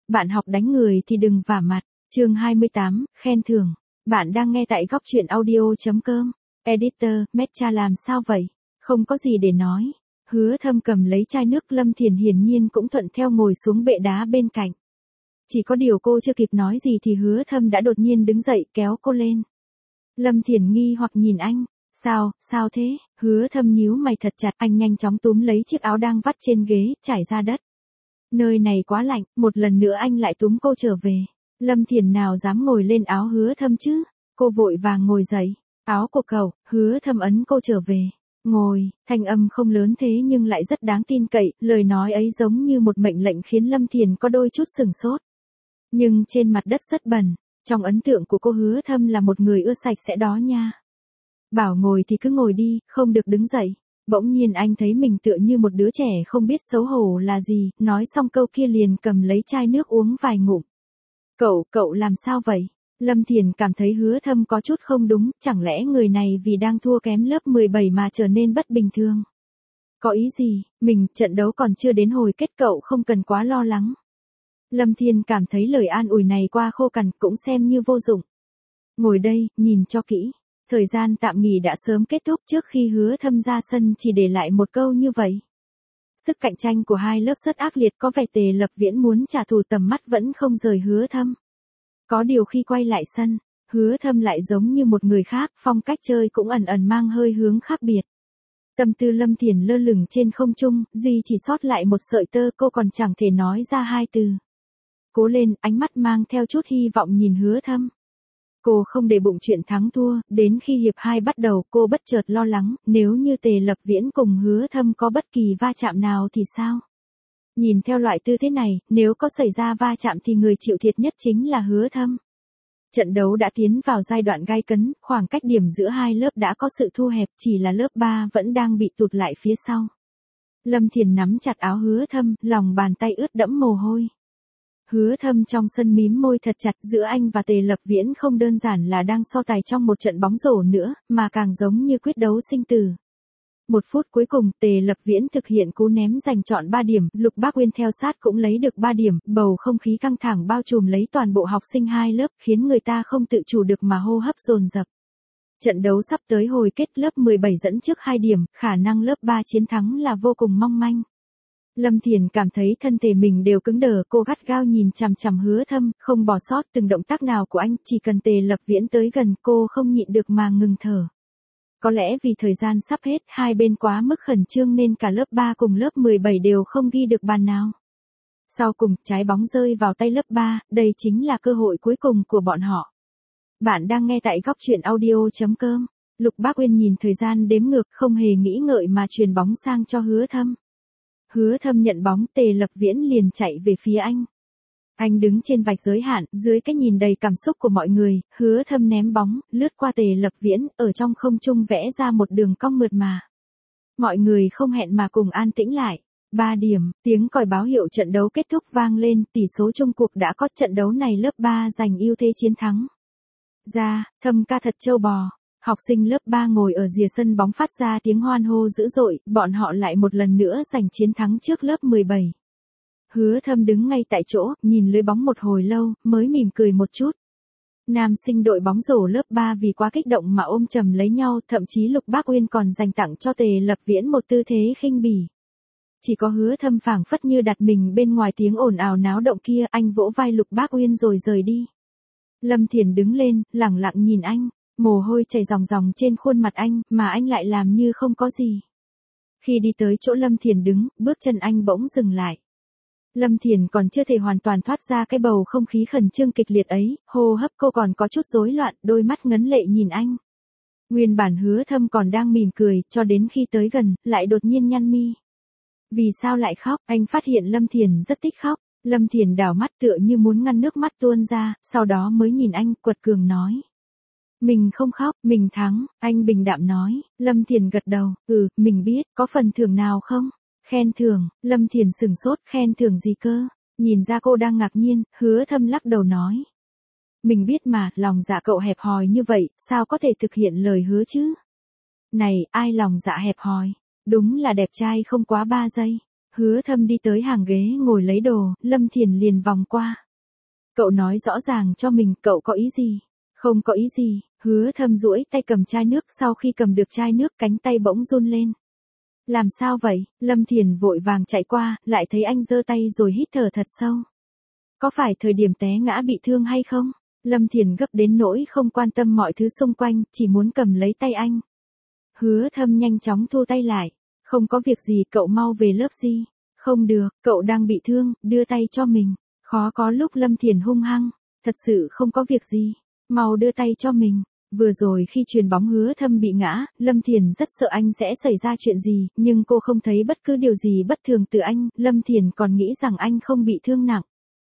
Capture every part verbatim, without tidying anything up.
bạn học đánh người thì đừng vả mặt. Chương hai mươi tám, khen thưởng. Bạn đang nghe tại góc truyện audio chấm com. Editor, Mecha làm sao vậy? Không có gì để nói. Hứa Thâm cầm lấy chai nước, Lâm Thiền hiển nhiên cũng thuận theo ngồi xuống bệ đá bên cạnh. Chỉ có điều cô chưa kịp nói gì thì Hứa Thâm đã đột nhiên đứng dậy kéo cô lên. Lâm Thiền nghi hoặc nhìn anh. Sao, sao thế? Hứa Thâm nhíu mày thật chặt, anh nhanh chóng túm lấy chiếc áo đang vắt trên ghế, trải ra đất. Nơi này quá lạnh, một lần nữa anh lại túm cô trở về. Lâm Thiền nào dám ngồi lên áo Hứa Thâm chứ? Cô vội vàng ngồi dậy. Áo của cậu, Hứa Thâm ấn cô trở về. Ngồi, thanh âm không lớn thế nhưng lại rất đáng tin cậy, lời nói ấy giống như một mệnh lệnh khiến Lâm Thiền có đôi chút sừng sốt. Nhưng trên mặt đất rất bẩn, trong ấn tượng của cô Hứa Thâm là một người ưa sạch sẽ đó nha. Bảo ngồi thì cứ ngồi đi, không được đứng dậy. Bỗng nhiên anh thấy mình tựa như một đứa trẻ không biết xấu hổ là gì, nói xong câu kia liền cầm lấy chai nước uống vài ngụm. Cậu, cậu làm sao vậy? Lâm Thiền cảm thấy Hứa Thâm có chút không đúng, chẳng lẽ người này vì đang thua kém lớp mười bảy mà trở nên bất bình thường? Có ý gì? Mình, trận đấu còn chưa đến hồi kết, cậu không cần quá lo lắng. Lâm Thiền cảm thấy lời an ủi này qua khô cằn cũng xem như vô dụng. Ngồi đây, nhìn cho kỹ. Thời gian tạm nghỉ đã sớm kết thúc, trước khi Hứa Thâm ra sân chỉ để lại một câu như vậy. Sức cạnh tranh của hai lớp rất ác liệt, có vẻ Tề Lập Viễn muốn trả thù tầm mắt vẫn không rời Hứa Thâm. Có điều khi quay lại sân, Hứa Thâm lại giống như một người khác, phong cách chơi cũng ẩn ẩn mang hơi hướng khác biệt. Tâm tư Lâm Thiền lơ lửng trên không trung, duy chỉ sót lại một sợi tơ, cô còn chẳng thể nói ra hai từ. Cố lên, ánh mắt mang theo chút hy vọng nhìn Hứa Thâm. Cô không để bụng chuyện thắng thua, đến khi hiệp hai bắt đầu cô bất chợt lo lắng, nếu như Tề Lập Viễn cùng Hứa Thâm có bất kỳ va chạm nào thì sao? Nhìn theo loại tư thế này, nếu có xảy ra va chạm thì người chịu thiệt nhất chính là Hứa Thâm. Trận đấu đã tiến vào giai đoạn gay cấn, khoảng cách điểm giữa hai lớp đã có sự thu hẹp, chỉ là lớp ba vẫn đang bị tụt lại phía sau. Lâm Thiền nắm chặt áo Hứa Thâm, lòng bàn tay ướt đẫm mồ hôi. Hứa Thâm trong sân mím môi thật chặt, giữa anh và Tề Lập Viễn không đơn giản là đang so tài trong một trận bóng rổ nữa, mà càng giống như quyết đấu sinh tử. Một phút cuối cùng, Tề Lập Viễn thực hiện cú ném giành trọn ba điểm, Lục Bác Uyên theo sát cũng lấy được ba điểm, bầu không khí căng thẳng bao trùm lấy toàn bộ học sinh hai lớp, khiến người ta không tự chủ được mà hô hấp dồn dập. Trận đấu sắp tới hồi kết, lớp mười bảy dẫn trước hai điểm, khả năng lớp ba chiến thắng là vô cùng mong manh. Lâm Thiền cảm thấy thân thể mình đều cứng đờ, cô gắt gao nhìn chằm chằm Hứa Thâm, không bỏ sót từng động tác nào của anh, chỉ cần Tề Lập Viễn tới gần cô không nhịn được mà ngừng thở. Có lẽ vì thời gian sắp hết, hai bên quá mức khẩn trương nên cả lớp ba cùng lớp mười bảy đều không ghi được bàn nào. Sau cùng, trái bóng rơi vào tay lớp ba, đây chính là cơ hội cuối cùng của bọn họ. Bạn đang nghe tại góc truyện audio chấm com. Lục Bác Uyên nhìn thời gian đếm ngược, không hề nghĩ ngợi mà chuyền bóng sang cho Hứa Thâm. Hứa Thâm nhận bóng, Tề Lập Viễn liền chạy về phía anh. Anh đứng trên vạch giới hạn, dưới cái nhìn đầy cảm xúc của mọi người, Hứa Thâm ném bóng, lướt qua Tề Lập Viễn, ở trong không trung vẽ ra một đường cong mượt mà. Mọi người không hẹn mà cùng an tĩnh lại. ba điểm, tiếng còi báo hiệu trận đấu kết thúc vang lên, tỷ số chung cuộc đã có, trận đấu này lớp ba giành ưu thế chiến thắng. Ra, Thâm ca thật trâu bò. Học sinh lớp ba ngồi ở rìa sân bóng phát ra tiếng hoan hô dữ dội, bọn họ lại một lần nữa giành chiến thắng trước lớp mười bảy. Hứa Thâm đứng ngay tại chỗ, nhìn lưới bóng một hồi lâu, mới mỉm cười một chút. Nam sinh đội bóng rổ lớp ba vì quá kích động mà ôm chầm lấy nhau, thậm chí Lục Bác Uyên còn dành tặng cho Tề Lập Viễn một tư thế khinh bỉ. Chỉ có Hứa Thâm phảng phất như đặt mình bên ngoài tiếng ồn ào náo động kia, anh vỗ vai Lục Bác Uyên rồi rời đi. Lâm Thiền đứng lên, lẳng lặng nhìn anh. Mồ hôi chảy ròng ròng trên khuôn mặt anh, mà anh lại làm như không có gì. Khi đi tới chỗ Lâm Thiền đứng, bước chân anh bỗng dừng lại. Lâm Thiền còn chưa thể hoàn toàn thoát ra cái bầu không khí khẩn trương kịch liệt ấy, hô hấp cô còn có chút rối loạn, đôi mắt ngấn lệ nhìn anh. Nguyên bản Hứa Thâm còn đang mỉm cười, cho đến khi tới gần, lại đột nhiên nhăn mi. Vì sao lại khóc? Anh phát hiện Lâm Thiền rất thích khóc. Lâm Thiền đảo mắt tựa như muốn ngăn nước mắt tuôn ra, sau đó mới nhìn anh, quật cường nói. Mình không khóc, mình thắng, anh bình đạm nói. Lâm Thiền gật đầu, ừ, mình biết, có phần thưởng nào không? Khen thưởng, Lâm Thiền sừng sốt, khen thưởng gì cơ? Nhìn ra cô đang ngạc nhiên, Hứa Thâm lắc đầu nói. Mình biết mà, lòng dạ cậu hẹp hòi như vậy, sao có thể thực hiện lời hứa chứ? Này, ai lòng dạ hẹp hòi? Đúng là đẹp trai không quá ba giây. Hứa Thâm đi tới hàng ghế ngồi lấy đồ, Lâm Thiền liền vòng qua. Cậu nói rõ ràng cho mình, cậu có ý gì? Không có ý gì. Hứa Thâm duỗi tay cầm chai nước, sau khi cầm được chai nước cánh tay bỗng run lên. Làm sao vậy? Lâm Thiền vội vàng chạy qua, lại thấy anh giơ tay rồi hít thở thật sâu. Có phải thời điểm té ngã bị thương hay không? Lâm Thiền gấp đến nỗi không quan tâm mọi thứ xung quanh, chỉ muốn cầm lấy tay anh. Hứa Thâm nhanh chóng thu tay lại. Không có việc gì, cậu mau về lớp đi. Không được, cậu đang bị thương, đưa tay cho mình. Khó có lúc Lâm Thiền hung hăng. Thật sự không có việc gì. Mau đưa tay cho mình. Vừa rồi khi chuyền bóng Hứa Thâm bị ngã, Lâm Thiền rất sợ anh sẽ xảy ra chuyện gì, nhưng cô không thấy bất cứ điều gì bất thường từ anh, Lâm Thiền còn nghĩ rằng anh không bị thương nặng.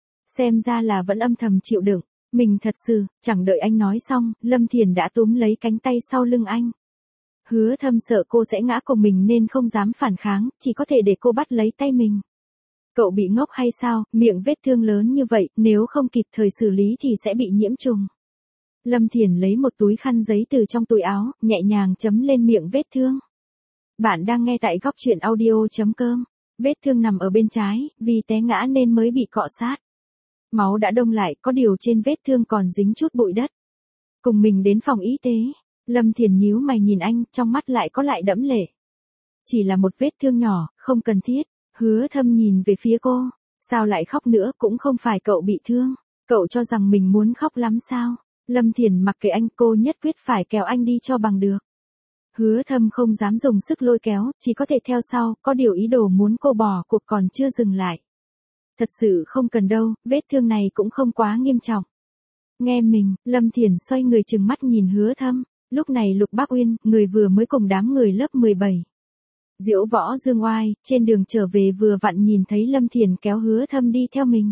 Xem ra là vẫn âm thầm chịu đựng. Mình thật sự, chẳng đợi anh nói xong, Lâm Thiền đã túm lấy cánh tay sau lưng anh. Hứa Thâm sợ cô sẽ ngã cùng mình nên không dám phản kháng, chỉ có thể để cô bắt lấy tay mình. Cậu bị ngốc hay sao, miệng vết thương lớn như vậy, nếu không kịp thời xử lý thì sẽ bị nhiễm trùng. Lâm Thiền lấy một túi khăn giấy từ trong túi áo, nhẹ nhàng chấm lên miệng vết thương. Bạn đang nghe tại góc truyện audio chấm com. Vết thương nằm ở bên trái, vì té ngã nên mới bị cọ sát. Máu đã đông lại, có điều trên vết thương còn dính chút bụi đất. Cùng mình đến phòng y tế. Lâm Thiền nhíu mày nhìn anh, trong mắt lại có lại đẫm lệ. Chỉ là một vết thương nhỏ, không cần thiết. Hứa Thâm nhìn về phía cô. Sao lại khóc nữa, cũng không phải cậu bị thương. Cậu cho rằng mình muốn khóc lắm sao? Lâm Thiền mặc kệ anh, cô nhất quyết phải kéo anh đi cho bằng được. Hứa Thâm không dám dùng sức lôi kéo, chỉ có thể theo sau, có điều ý đồ muốn cô bỏ cuộc còn chưa dừng lại. Thật sự không cần đâu, vết thương này cũng không quá nghiêm trọng. Nghe mình, Lâm Thiền xoay người trừng mắt nhìn Hứa Thâm. Lúc này Lục Bác Uyên, người vừa mới cùng đám người lớp mười bảy. Diễu Võ Dương Oai, trên đường trở về vừa vặn nhìn thấy Lâm Thiền kéo Hứa Thâm đi theo mình.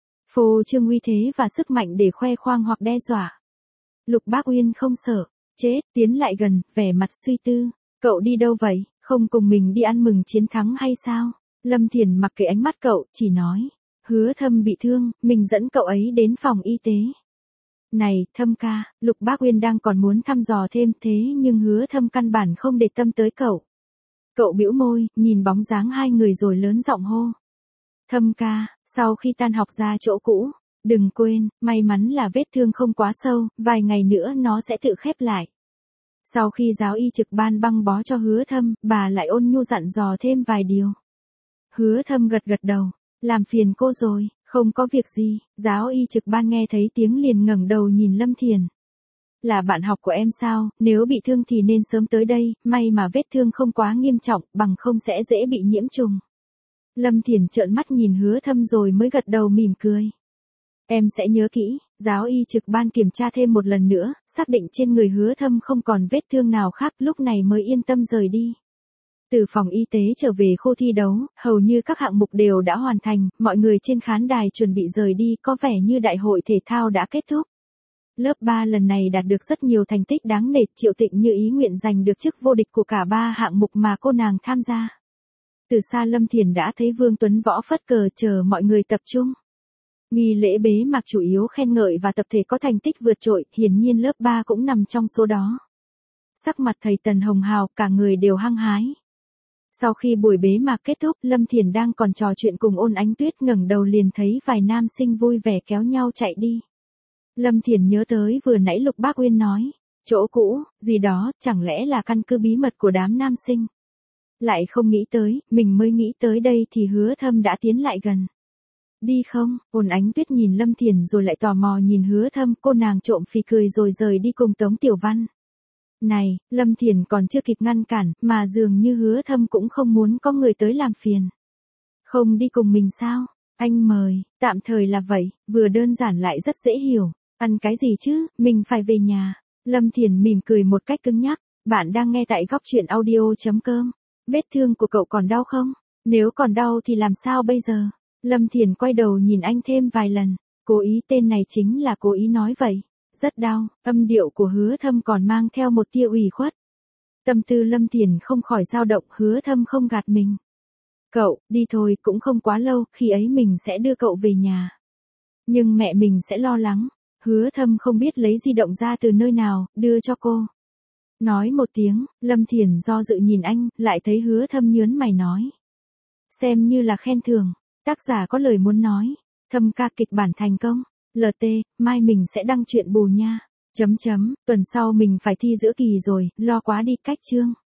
Phô trương uy thế và sức mạnh để khoe khoang hoặc đe dọa. Lục Bác Uyên không sợ, chết, tiến lại gần, vẻ mặt suy tư. Cậu đi đâu vậy, không cùng mình đi ăn mừng chiến thắng hay sao? Lâm Thiền mặc kệ ánh mắt cậu, chỉ nói. Hứa Thâm bị thương, mình dẫn cậu ấy đến phòng y tế. Này, Thâm ca, Lục Bác Uyên đang còn muốn thăm dò thêm thế nhưng Hứa Thâm căn bản không để tâm tới cậu. Cậu bĩu môi, nhìn bóng dáng hai người rồi lớn giọng hô. Thâm ca, sau khi tan học ra chỗ cũ, đừng quên, may mắn là vết thương không quá sâu, vài ngày nữa nó sẽ tự khép lại. Sau khi giáo y trực ban băng bó cho Hứa Thâm, bà lại ôn nhu dặn dò thêm vài điều. Hứa Thâm gật gật đầu, làm phiền cô rồi, không có việc gì. Giáo y trực ban nghe thấy tiếng liền ngẩng đầu nhìn Lâm Thiền. Là bạn học của em sao, nếu bị thương thì nên sớm tới đây, may mà vết thương không quá nghiêm trọng, bằng không sẽ dễ bị nhiễm trùng. Lâm Thiền trợn mắt nhìn Hứa Thâm rồi mới gật đầu mỉm cười. Em sẽ nhớ kỹ. Giáo y trực ban kiểm tra thêm một lần nữa, xác định trên người Hứa Thâm không còn vết thương nào khác, lúc này mới yên tâm rời đi. Từ phòng y tế trở về khu thi đấu, hầu như các hạng mục đều đã hoàn thành, mọi người trên khán đài chuẩn bị rời đi, có vẻ như đại hội thể thao đã kết thúc. Lớp ba lần này đạt được rất nhiều thành tích đáng nể, Triệu Tịnh như ý nguyện giành được chức vô địch của cả ba hạng mục mà cô nàng tham gia. Từ xa Lâm Thiền đã thấy Vương Tuấn Võ phất cờ chờ mọi người tập trung. Nghi lễ bế mạc chủ yếu khen ngợi và tập thể có thành tích vượt trội, hiển nhiên lớp ba cũng nằm trong số đó. Sắc mặt thầy Tần hồng hào, cả người đều hăng hái. Sau khi buổi bế mạc kết thúc, Lâm Thiền đang còn trò chuyện cùng Ôn Ánh Tuyết, ngẩng đầu liền thấy vài nam sinh vui vẻ kéo nhau chạy đi. Lâm Thiền nhớ tới vừa nãy Lục Bác Uyên nói, chỗ cũ, gì đó, chẳng lẽ là căn cứ bí mật của đám nam sinh. Lại không nghĩ tới, mình mới nghĩ tới đây thì Hứa Thâm đã tiến lại gần. Đi không? Ôn Ánh Tuyết nhìn Lâm Thiền rồi lại tò mò nhìn Hứa Thâm, cô nàng trộm phì cười rồi rời đi cùng Tống Tiểu Văn. Này, Lâm Thiền còn chưa kịp ngăn cản, mà dường như Hứa Thâm cũng không muốn có người tới làm phiền. Không đi cùng mình sao? Anh mời, tạm thời là vậy, vừa đơn giản lại rất dễ hiểu. Ăn cái gì chứ, mình phải về nhà. Lâm Thiền mỉm cười một cách cứng nhắc. Bạn đang nghe tại góc truyện audio chấm com. Vết thương của cậu còn đau không? Nếu còn đau thì làm sao bây giờ? Lâm Thiền quay đầu nhìn anh thêm vài lần. Cố ý tên này chính là cố ý nói vậy. Rất đau, âm điệu của Hứa Thâm còn mang theo một tia ủy khuất. Tâm tư Lâm Thiền không khỏi dao động, Hứa Thâm không gạt mình. Cậu, đi thôi, cũng không quá lâu, khi ấy mình sẽ đưa cậu về nhà. Nhưng mẹ mình sẽ lo lắng. Hứa Thâm không biết lấy di động ra từ nơi nào, đưa cho cô. Nói một tiếng, Lâm Thiền do dự nhìn anh, lại thấy Hứa Thâm nhớn mày nói. Xem như là khen thưởng. Tác giả có lời muốn nói. Thâm ca kịch bản thành công. lờ tê, mai mình sẽ đăng chuyện bù nha. Chấm chấm, tuần sau mình phải thi giữa kỳ rồi, lo quá đi cách chương.